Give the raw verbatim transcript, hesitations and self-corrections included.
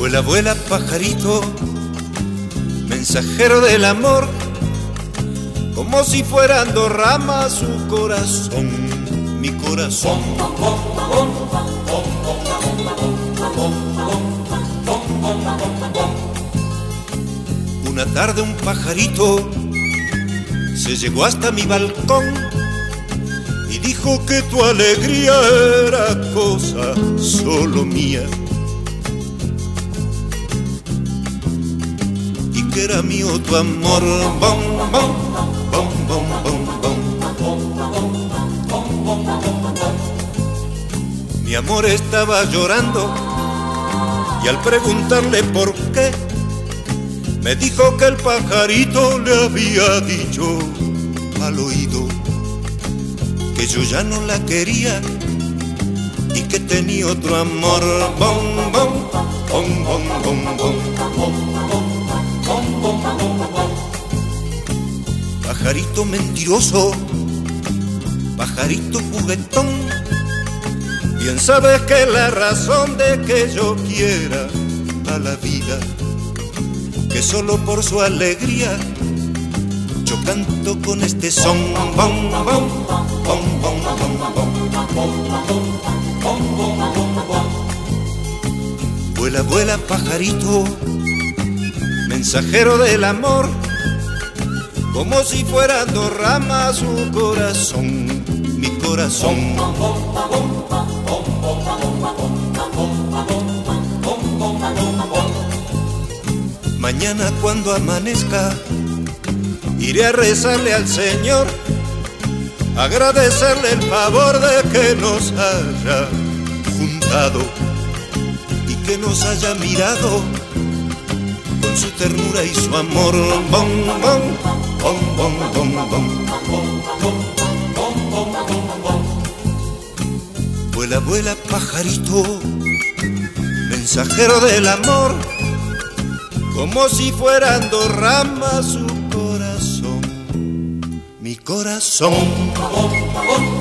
Vuela, vuela, pajarito, mensajero del amor, como si fueran dos ramas su corazón, mi corazón. Una tarde un pajarito se llegó hasta mi balcón y dijo que tu alegría era cosa solo mía, que era mío tu amor. Bom, bom, bom, bom, bom, bom. Mi amor estaba llorando y al preguntarle por qué, me dijo que el pajarito le había dicho al oído que yo ya no la quería y que tenía otro amor. Bom, bom, bom, bom, bom, bom. Pajarito mentiroso, pajarito juguetón, bien sabes que la razón de que yo quiera a la vida, que solo por su alegría yo canto con este son. Bom, bom, bom, bom, bom, bom. Vuela, vuela, pajarito, mensajero del amor, como si fueran dos ramas su corazón, mi corazón. Mañana cuando amanezca iré a rezarle al Señor, agradecerle el favor de que nos haya juntado y que nos haya mirado con su ternura y su amor. Bom, bom, bom, bom, bom, bom. Vuela, vuela, pajarito, mensajero del amor, como si fueran dos ramas su corazón, mi corazón.